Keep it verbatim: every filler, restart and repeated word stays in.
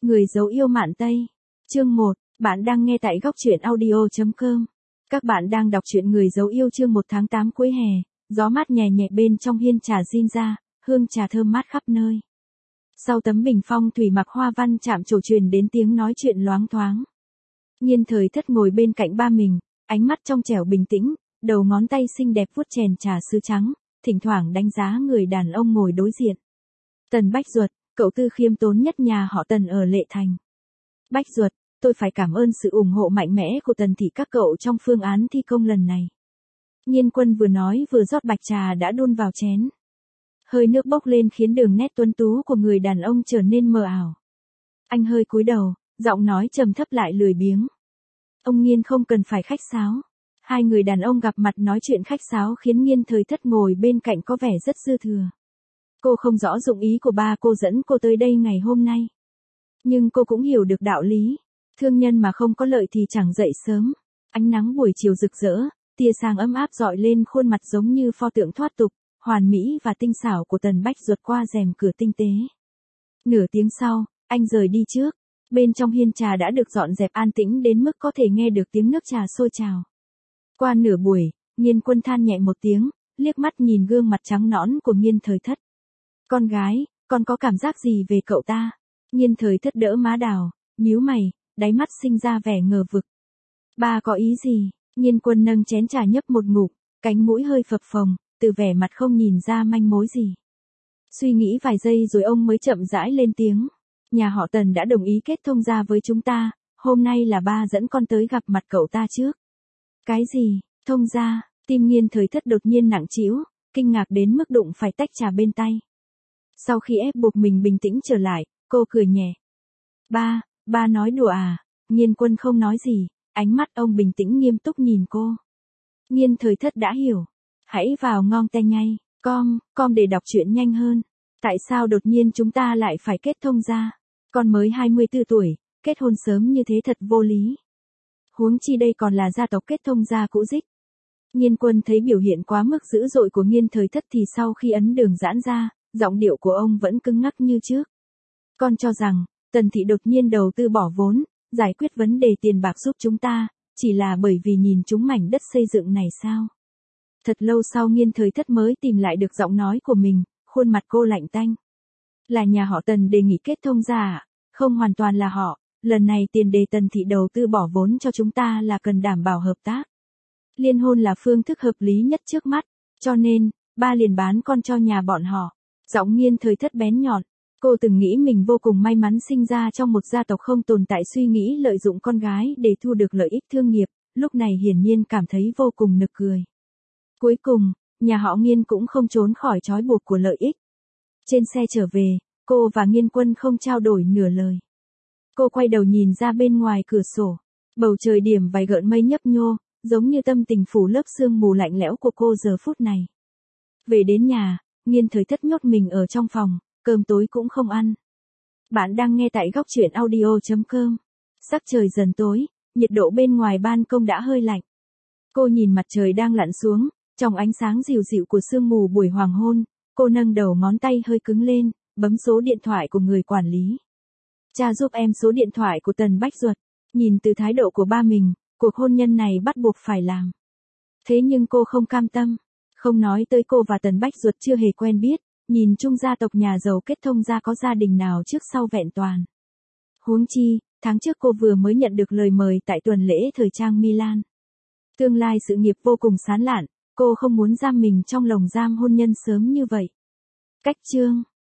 Người dấu yêu Mạn Tây. Chương một, bạn đang nghe tại góc truyện audio chấm com. Các bạn đang đọc truyện Người dấu yêu chương một tháng tám cuối hè, gió mát nhẹ nhẹ bên trong hiên trà rin ra, hương trà thơm mát khắp nơi. Sau tấm bình phong thủy mặc hoa văn chạm trổ truyền đến tiếng nói chuyện loáng thoáng. Nhiên Thời Thất ngồi bên cạnh ba mình, ánh mắt trong trẻo bình tĩnh, đầu ngón tay xinh đẹp vuốt chèn trà sứ trắng, thỉnh thoảng đánh giá người đàn ông ngồi đối diện. Tần Bách Duật, cậu tư khiêm tốn nhất nhà họ Tần ở Lệ Thành. Bách Duật, tôi phải cảm ơn sự ủng hộ mạnh mẽ của Tần thị các cậu trong phương án thi công lần này. Nhiên Quân vừa nói vừa rót bạch trà đã đun vào chén. Hơi nước bốc lên khiến đường nét tuấn tú của người đàn ông trở nên mờ ảo. Anh hơi cúi đầu, giọng nói trầm thấp lại lười biếng. Ông Nhiên không cần phải khách sáo. Hai người đàn ông gặp mặt nói chuyện khách sáo khiến Nhiên Thời Thất ngồi bên cạnh có vẻ rất dư thừa. Cô không rõ dụng ý của ba cô dẫn cô tới đây ngày hôm nay. Nhưng cô cũng hiểu được đạo lý. Thương nhân mà không có lợi thì chẳng dậy sớm. Ánh nắng buổi chiều rực rỡ, tia sáng ấm áp dọi lên khuôn mặt giống như pho tượng thoát tục, hoàn mỹ và tinh xảo của Tần Bách Duật qua rèm cửa tinh tế. Nửa tiếng sau, anh rời đi trước. Bên trong hiên trà đã được dọn dẹp an tĩnh đến mức có thể nghe được tiếng nước trà sôi trào. Qua nửa buổi, Nhiên Quân than nhẹ một tiếng, liếc mắt nhìn gương mặt trắng nõn của Nhiên Thời Thất. Con gái, con có cảm giác gì về cậu ta? Nhiên Thời Thất đỡ má đào, nhíu mày, đáy mắt sinh ra vẻ ngờ vực. Ba có ý gì? Nhiên Quân nâng chén trà nhấp một ngụm, cánh mũi hơi phập phồng, từ vẻ mặt không nhìn ra manh mối gì. Suy nghĩ vài giây rồi ông mới chậm rãi lên tiếng. Nhà họ Tần đã đồng ý kết thông gia với chúng ta, hôm nay là ba dẫn con tới gặp mặt cậu ta trước. Cái gì? Thông gia? Tim Nhiên Thời Thất đột nhiên nặng trĩu, kinh ngạc đến mức đụng phải tách trà bên tay. Sau khi ép buộc mình bình tĩnh trở lại, cô cười nhẹ. Ba, ba nói đùa à? Nhiên Quân không nói gì, ánh mắt ông bình tĩnh nghiêm túc nhìn cô. Nhiên Thời Thất đã hiểu. Hãy vào ngon tay ngay, com, com để đọc truyện nhanh hơn. Tại sao đột nhiên chúng ta lại phải kết thông gia? Con mới hai mươi tư tuổi, kết hôn sớm như thế thật vô lý. Huống chi đây còn là gia tộc kết thông gia cũ dích. Nhiên Quân thấy biểu hiện quá mức dữ dội của Nhiên Thời Thất thì sau khi ấn đường giãn ra, giọng điệu của ông vẫn cứng ngắc như trước. Con cho rằng, Tần thị đột nhiên đầu tư bỏ vốn, giải quyết vấn đề tiền bạc giúp chúng ta, chỉ là bởi vì nhìn chúng mảnh đất xây dựng này sao? Thật lâu sau Nhiên Thời Thất mới tìm lại được giọng nói của mình, khuôn mặt cô lạnh tanh. Là nhà họ Tần đề nghị kết thông gia à? Không hoàn toàn là họ, lần này tiền đề Tần thị đầu tư bỏ vốn cho chúng ta là cần đảm bảo hợp tác. Liên hôn là phương thức hợp lý nhất trước mắt, cho nên, ba liền bán con cho nhà bọn họ. Giọng Nhiên Thời Thất bén nhọn, cô từng nghĩ mình vô cùng may mắn sinh ra trong một gia tộc không tồn tại suy nghĩ lợi dụng con gái để thu được lợi ích thương nghiệp, lúc này hiển nhiên cảm thấy vô cùng nực cười. Cuối cùng, nhà họ Nhiên cũng không trốn khỏi trói buộc của lợi ích. Trên xe trở về, cô và Nhiên Quân không trao đổi nửa lời. Cô quay đầu nhìn ra bên ngoài cửa sổ, bầu trời điểm vài gợn mây nhấp nhô, giống như tâm tình phủ lớp sương mù lạnh lẽo của cô giờ phút này. Về đến nhà, Nhiên Thời Thất nhốt mình ở trong phòng, cơm tối cũng không ăn. Bạn đang nghe tại góc truyện audio chấm com. Sắc trời dần tối, nhiệt độ bên ngoài ban công đã hơi lạnh. Cô nhìn mặt trời đang lặn xuống, trong ánh sáng dịu dịu của sương mù buổi hoàng hôn, cô nâng đầu ngón tay hơi cứng lên, bấm số điện thoại của người quản lý. Cha giúp em số điện thoại của Tần Bách Duật. Nhìn từ thái độ của ba mình, cuộc hôn nhân này bắt buộc phải làm. Thế nhưng cô không cam tâm. Không nói tới cô và Tần Bách Duật chưa hề quen biết, nhìn chung gia tộc nhà giàu kết thông gia có gia đình nào trước sau vẹn toàn. Huống chi, tháng trước cô vừa mới nhận được lời mời tại tuần lễ thời trang Milan. Tương lai sự nghiệp vô cùng sáng lạn, cô không muốn giam mình trong lồng giam hôn nhân sớm như vậy. Cách chương